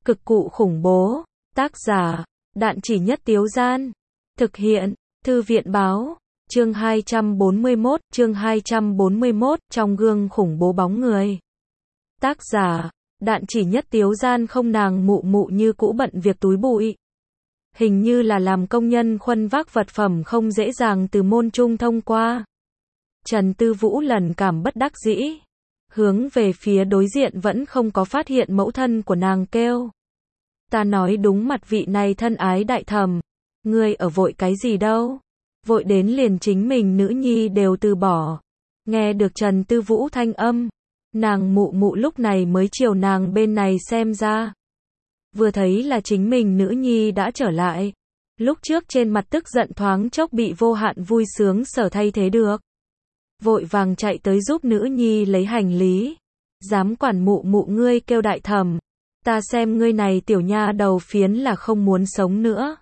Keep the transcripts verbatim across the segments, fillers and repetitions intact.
Cực cụ khủng bố. Tác giả, Đạn Chỉ Nhất Tiếu Gian. Thực hiện, Thư viện báo. Chương hai trăm bốn mươi mốt, chương hai trăm bốn mươi mốt, trong gương khủng bố bóng người. Tác giả, Đạn Chỉ Nhất Tiếu Gian. Không, nàng mụ mụ như cũ bận việc túi bụi. Hình như là làm công nhân khuân vác vật phẩm không dễ dàng từ môn trung thông qua. Trần Tư Vũ lần cảm bất đắc dĩ. Hướng về phía đối diện vẫn không có phát hiện mẫu thân của nàng kêu. Ta nói đúng mặt vị này thân ái đại thẩm. Ngươi ở vội cái gì đâu? Vội đến liền chính mình nữ nhi đều từ bỏ. Nghe được Trần Tư Vũ thanh âm. Nàng mụ mụ lúc này mới chiều nàng bên này xem ra. Vừa thấy là chính mình nữ nhi đã trở lại. Lúc trước trên mặt tức giận thoáng chốc bị vô hạn vui sướng sở thay thế được. Vội vàng chạy tới giúp nữ nhi lấy hành lý. Dám quản mụ mụ ngươi kêu đại thẩm. Ta xem ngươi này tiểu nha đầu phiến là không muốn sống nữa.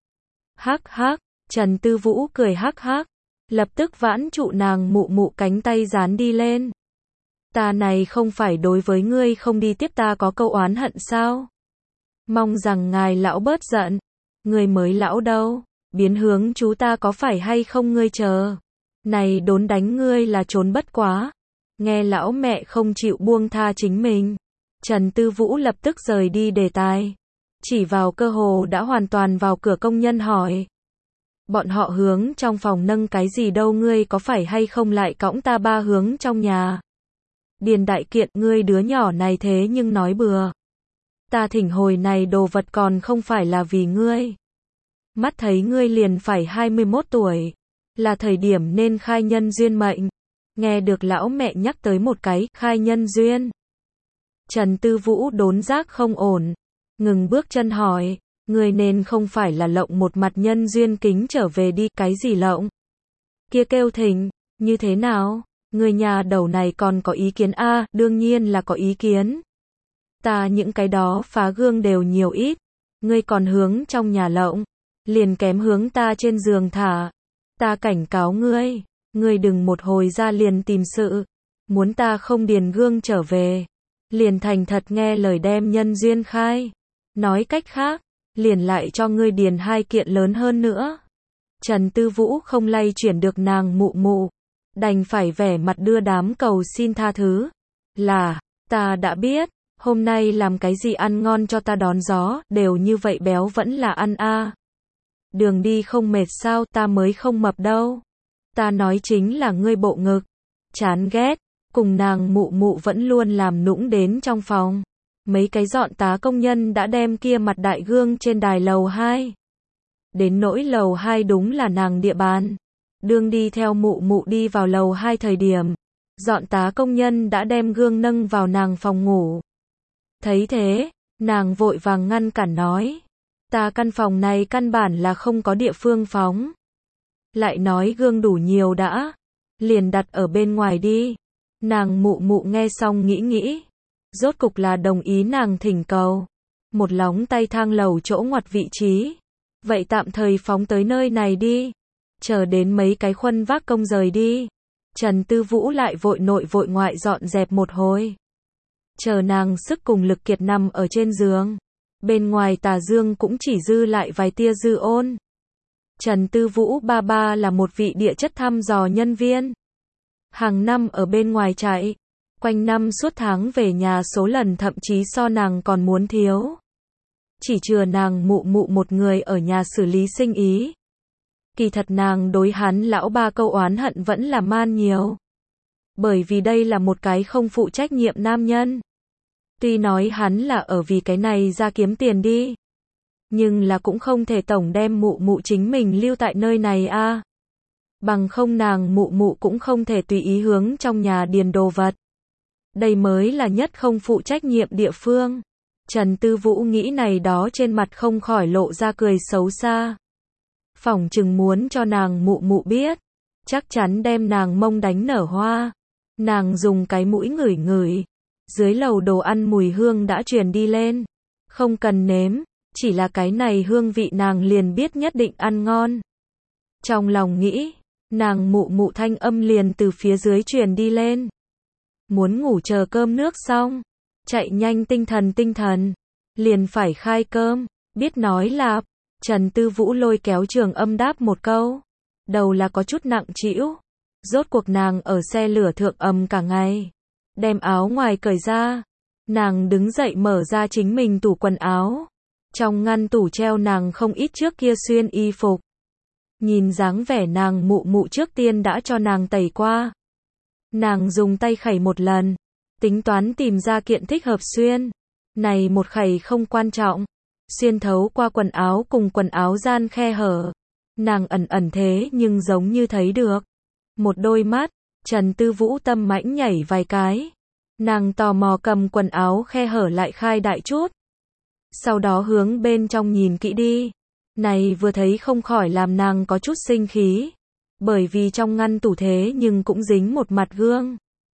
Hắc hắc, Trần Tư Vũ cười hắc hắc. Lập tức vãn trụ nàng mụ mụ cánh tay dán đi lên. Ta này không phải đối với ngươi không đi tiếp ta có câu oán hận sao? Mong rằng ngài lão bớt giận. Ngươi mới lão đâu, biến hướng chú ta có phải hay không ngươi chờ. Này đốn đánh ngươi là trốn bất quá. Nghe lão mẹ không chịu buông tha chính mình. Trần Tư Vũ lập tức rời đi đề tài. Chỉ vào cơ hồ đã hoàn toàn vào cửa công nhân hỏi. Bọn họ hướng trong phòng nâng cái gì đâu, ngươi có phải hay không lại cõng ta ba hướng trong nhà. Điền đại kiện, ngươi đứa nhỏ này thế nhưng nói bừa. Ta thỉnh hồi này đồ vật còn không phải là vì ngươi. Mắt thấy ngươi liền phải hai mươi mốt tuổi. Là thời điểm nên khai nhân duyên mệnh. Nghe được lão mẹ nhắc tới một cái, khai nhân duyên. Trần Tư Vũ đốn giác không ổn. Ngừng bước chân hỏi, ngươi nên không phải là lộng một mặt nhân duyên kính trở về đi, cái gì lộng? Kia kêu thỉnh, như thế nào? Ngươi nhà đầu này còn có ý kiến a? À, đương nhiên là có ý kiến. Ta những cái đó phá gương đều nhiều ít. Ngươi còn hướng trong nhà lộng. Liền kém hướng ta trên giường thả. Ta cảnh cáo ngươi. Ngươi đừng một hồi ra liền tìm sự. Muốn ta không điền gương trở về. Liền thành thật nghe lời đem nhân duyên khai. Nói cách khác. Liền lại cho ngươi điền hai kiện lớn hơn nữa. Trần Tư Vũ không lay chuyển được nàng mụ mụ. Đành phải vẻ mặt đưa đám cầu xin tha thứ. Là, ta đã biết. Hôm nay làm cái gì ăn ngon cho ta đón gió, đều như vậy béo vẫn là ăn a. À. Đường đi không mệt sao, ta mới không mập đâu. Ta nói chính là ngươi bộ ngực. Chán ghét, cùng nàng mụ mụ vẫn luôn làm nũng đến trong phòng. Mấy cái dọn tá công nhân đã đem kia mặt đại gương trên đài lầu hai. Đến nỗi lầu hai đúng là nàng địa bàn. Đương đi theo mụ mụ đi vào lầu hai thời điểm. Dọn tá công nhân đã đem gương nâng vào nàng phòng ngủ. Thấy thế, nàng vội vàng ngăn cản nói. Ta căn phòng này căn bản là không có địa phương phóng. Lại nói gương đủ nhiều đã. Liền đặt ở bên ngoài đi. Nàng mụ mụ nghe xong nghĩ nghĩ. Rốt cục là đồng ý nàng thỉnh cầu. Một lóng tay thang lầu chỗ ngoặt vị trí. Vậy tạm thời phóng tới nơi này đi. Chờ đến mấy cái khuân vác công rời đi. Trần Tư Vũ lại vội nội vội ngoại dọn dẹp một hồi. Chờ nàng sức cùng lực kiệt nằm ở trên giường. Bên ngoài tà dương cũng chỉ dư lại vài tia dư ôn. Trần Tư Vũ ba ba là một vị địa chất thăm dò nhân viên. Hàng năm ở bên ngoài chạy. Quanh năm suốt tháng về nhà số lần thậm chí so nàng còn muốn thiếu. Chỉ chừa nàng mụ mụ một người ở nhà xử lý sinh ý. Kỳ thật nàng đối hắn lão ba câu oán hận vẫn là man nhiều. Bởi vì đây là một cái không phụ trách nhiệm nam nhân. Tuy nói hắn là ở vì cái này ra kiếm tiền đi. Nhưng là cũng không thể tổng đem mụ mụ chính mình lưu tại nơi này a. À. Bằng không nàng mụ mụ cũng không thể tùy ý hướng trong nhà điền đồ vật. Đây mới là nhất không phụ trách nhiệm địa phương. Trần Tư Vũ nghĩ này đó trên mặt không khỏi lộ ra cười xấu xa. Phỏng chừng muốn cho nàng mụ mụ biết. Chắc chắn đem nàng mông đánh nở hoa. Nàng dùng cái mũi ngửi ngửi. Dưới lầu đồ ăn mùi hương đã truyền đi lên. Không cần nếm. Chỉ là cái này hương vị nàng liền biết nhất định ăn ngon. Trong lòng nghĩ. Nàng mụ mụ thanh âm liền từ phía dưới truyền đi lên. Muốn ngủ chờ cơm nước xong. Chạy nhanh tinh thần tinh thần. liền phải khai cơm, biết nói lạp. Trần Tư Vũ lôi kéo Trường Âm đáp một câu. Đầu là có chút nặng trĩu. Rốt cuộc nàng ở xe lửa thượng ầm cả ngày. Đem áo ngoài cởi ra. Nàng đứng dậy mở ra chính mình tủ quần áo. Trong ngăn tủ treo nàng không ít trước kia xuyên y phục. Nhìn dáng vẻ nàng mụ mụ trước tiên đã cho nàng tẩy qua. Nàng dùng tay khẩy một lần. Tính toán tìm ra kiện thích hợp xuyên. Này một khẩy không quan trọng. Xuyên thấu qua quần áo cùng quần áo gian khe hở. Nàng ẩn ẩn thế nhưng giống như thấy được. Một đôi mắt, Trần Tư Vũ tâm mãnh nhảy vài cái. Nàng tò mò cầm quần áo khe hở lại khai đại chút. Sau đó hướng bên trong nhìn kỹ đi. Này vừa thấy không khỏi làm nàng có chút sinh khí. Bởi vì trong ngăn tủ thế nhưng cũng dính một mặt gương.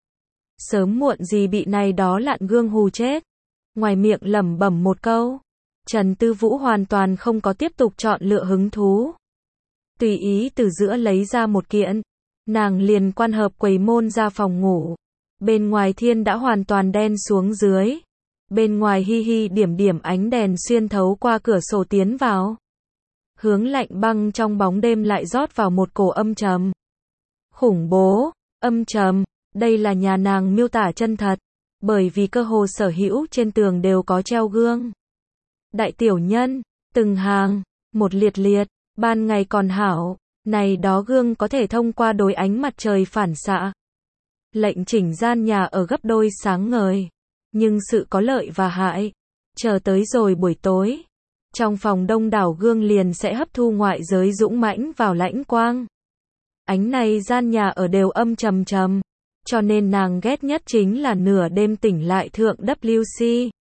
Sớm muộn gì bị này đó lạn gương hù chết. Ngoài miệng lẩm bẩm một câu. Trần Tư Vũ hoàn toàn không có tiếp tục chọn lựa hứng thú. Tùy ý từ giữa lấy ra một kiện. Nàng liền quan hợp quầy môn ra phòng ngủ. Bên ngoài thiên đã hoàn toàn đen xuống dưới. Bên ngoài hi hi điểm điểm ánh đèn xuyên thấu qua cửa sổ tiến vào. Hướng lạnh băng trong bóng đêm lại rót vào một cổ âm trầm. Khủng bố, âm trầm, đây là nhà nàng miêu tả chân thật. Bởi vì cơ hồ sở hữu trên tường đều có treo gương. Đại tiểu nhân, từng hàng, một liệt liệt, ban ngày còn hảo, này đó gương có thể thông qua đối ánh mặt trời phản xạ. Lệnh chỉnh gian nhà ở gấp đôi sáng ngời. Nhưng sự có lợi và hại. Chờ tới rồi buổi tối. Trong phòng đông đảo gương liền sẽ hấp thu ngoại giới dũng mãnh vào lãnh quang. Ánh này gian nhà ở đều âm trầm trầm. Cho nên nàng ghét nhất chính là nửa đêm tỉnh lại thượng W C.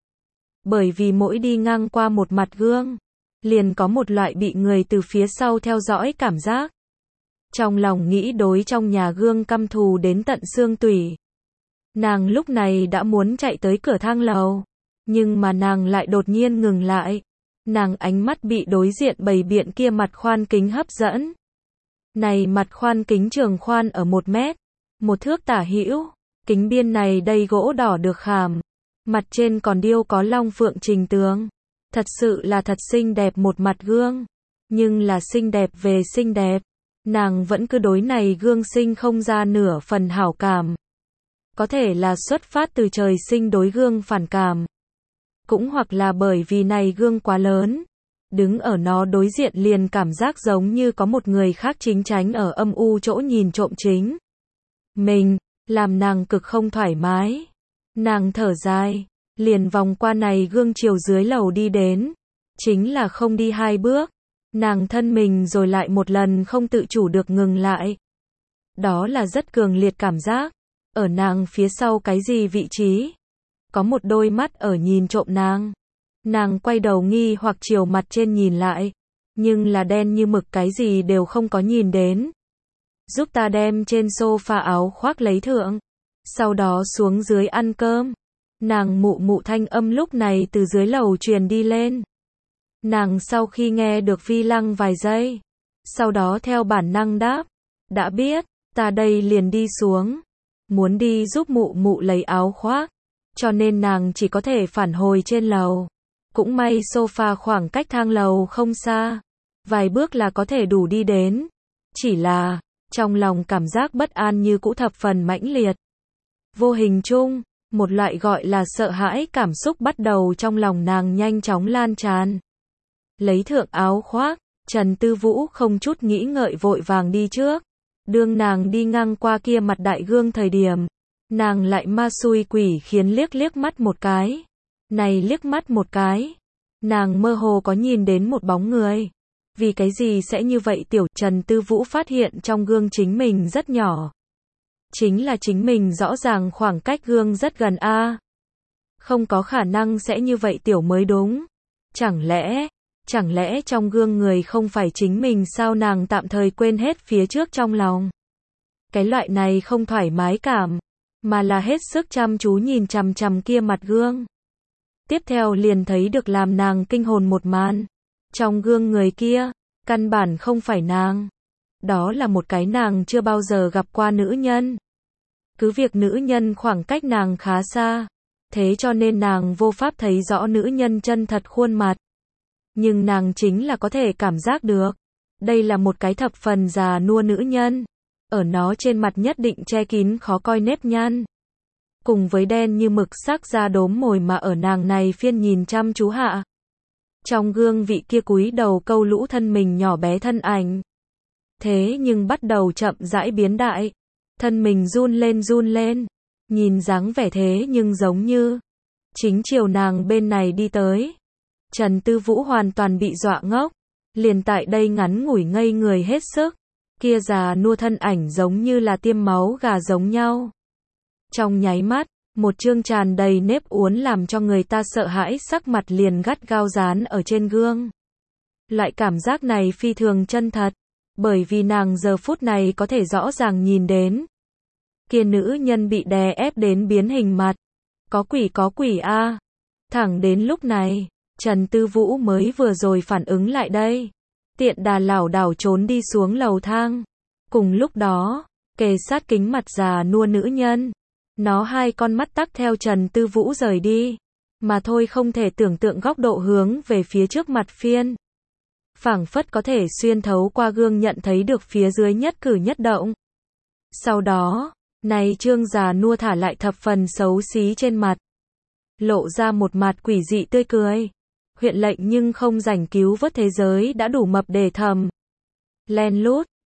Bởi vì mỗi đi ngang qua một mặt gương, liền có một loại bị người từ phía sau theo dõi cảm giác. Trong lòng nghĩ đối trong nhà gương căm thù đến tận xương tủy. Nàng lúc này đã muốn chạy tới cửa thang lầu. Nhưng mà nàng lại đột nhiên ngừng lại. Nàng ánh mắt bị đối diện bầy biện kia mặt khoan kính hấp dẫn. Này mặt khoan kính trường khoan ở một mét. Một thước tả hữu. Kính biên này đầy gỗ đỏ được khảm. Mặt trên còn điêu có long phượng trình tướng. Thật sự là thật xinh đẹp một mặt gương. Nhưng là xinh đẹp về xinh đẹp. Nàng vẫn cứ đối này gương sinh không ra nửa phần hảo cảm. Có thể là xuất phát từ trời sinh đối gương phản cảm. Cũng hoặc là bởi vì này gương quá lớn. Đứng ở nó đối diện liền cảm giác giống như có một người khác chính tránh ở âm u chỗ nhìn trộm chính mình, làm nàng cực không thoải mái. Nàng thở dài, liền vòng qua này gương chiều dưới lầu đi đến. Chính là không đi hai bước. Nàng thân mình rồi lại một lần không tự chủ được ngừng lại. Đó là rất cường liệt cảm giác. Ở nàng phía sau cái gì vị trí? Có một đôi mắt ở nhìn trộm nàng. Nàng quay đầu nghi hoặc chiều mặt trên nhìn lại. Nhưng là đen như mực cái gì đều không có nhìn đến. Giúp ta đem trên sofa áo khoác lấy thượng. Sau đó xuống dưới ăn cơm. Nàng mụ mụ thanh âm lúc này từ dưới lầu truyền đi lên. Nàng sau khi nghe được phi lăng vài giây. Sau đó theo bản năng đáp. Đã biết, ta đây liền đi xuống. Muốn đi giúp mụ mụ lấy áo khoác. Cho nên nàng chỉ có thể phản hồi trên lầu. Cũng may sofa khoảng cách thang lầu không xa. Vài bước là có thể đủ đi đến. Chỉ là, trong lòng cảm giác bất an như cũ thập phần mãnh liệt. Vô hình chung, một loại gọi là sợ hãi cảm xúc bắt đầu trong lòng nàng nhanh chóng lan tràn. Lấy thượng áo khoác, Trần Tư Vũ không chút nghĩ ngợi vội vàng đi trước. Đương nàng đi ngang qua kia mặt đại gương thời điểm, nàng lại ma xui quỷ khiến liếc liếc mắt một cái. Này liếc mắt một cái, nàng mơ hồ có nhìn đến một bóng người. Vì cái gì sẽ như vậy tiểu Trần Tư Vũ phát hiện trong gương chính mình rất nhỏ. Chính là chính mình rõ ràng khoảng cách gương rất gần a. Không có khả năng sẽ như vậy tiểu mới đúng. Chẳng lẽ, chẳng lẽ trong gương người không phải chính mình sao nàng tạm thời quên hết phía trước trong lòng. Cái loại này không thoải mái cảm, mà là hết sức chăm chú nhìn chằm chằm kia mặt gương. Tiếp theo liền thấy được làm nàng kinh hồn một màn. Trong gương người kia, căn bản không phải nàng. Đó là một cái nàng chưa bao giờ gặp qua nữ nhân. Cứ việc nữ nhân khoảng cách nàng khá xa, thế cho nên nàng vô pháp thấy rõ nữ nhân chân thật khuôn mặt. Nhưng nàng chính là có thể cảm giác được. Đây là một cái thập phần già nua nữ nhân. Ở nó trên mặt nhất định che kín khó coi nếp nhăn. Cùng với đen như mực sắc da đốm mồi mà ở nàng này phiên nhìn chăm chú hạ. Trong gương vị kia cúi đầu câu lũ thân mình nhỏ bé thân ảnh. Thế nhưng bắt đầu chậm rãi biến đại. Thân mình run lên run lên. Nhìn dáng vẻ thế nhưng giống như chính chiều nàng bên này đi tới. Trần Tư Vũ hoàn toàn bị dọa ngốc. Liền tại đây ngắn ngủi ngây người hết sức. Kia già nua thân ảnh giống như là tiêm máu gà giống nhau. Trong nháy mắt, một trương tràn đầy nếp uốn làm cho người ta sợ hãi sắc mặt liền gắt gao dán ở trên gương. Loại cảm giác này phi thường chân thật. Bởi vì nàng giờ phút này có thể rõ ràng nhìn đến. Kia nữ nhân bị đè ép đến biến hình mặt. Có quỷ có quỷ a. Thẳng đến lúc này, Trần Tư Vũ mới vừa rồi phản ứng lại đây. Tiện đà lảo đảo trốn đi xuống lầu thang. Cùng lúc đó, kề sát kính mặt già nua nữ nhân. Nó hai con mắt tắc theo Trần Tư Vũ rời đi. Mà thôi không thể tưởng tượng góc độ hướng về phía trước mặt phiên. Phảng phất có thể xuyên thấu qua gương nhận thấy được phía dưới nhất cử nhất động. Sau đó, này trương già nua thả lại thập phần xấu xí trên mặt. Lộ ra một mặt quỷ dị tươi cười. Huyện lệnh nhưng không rảnh cứu vớt thế giới đã đủ mập để thầm. Len lút,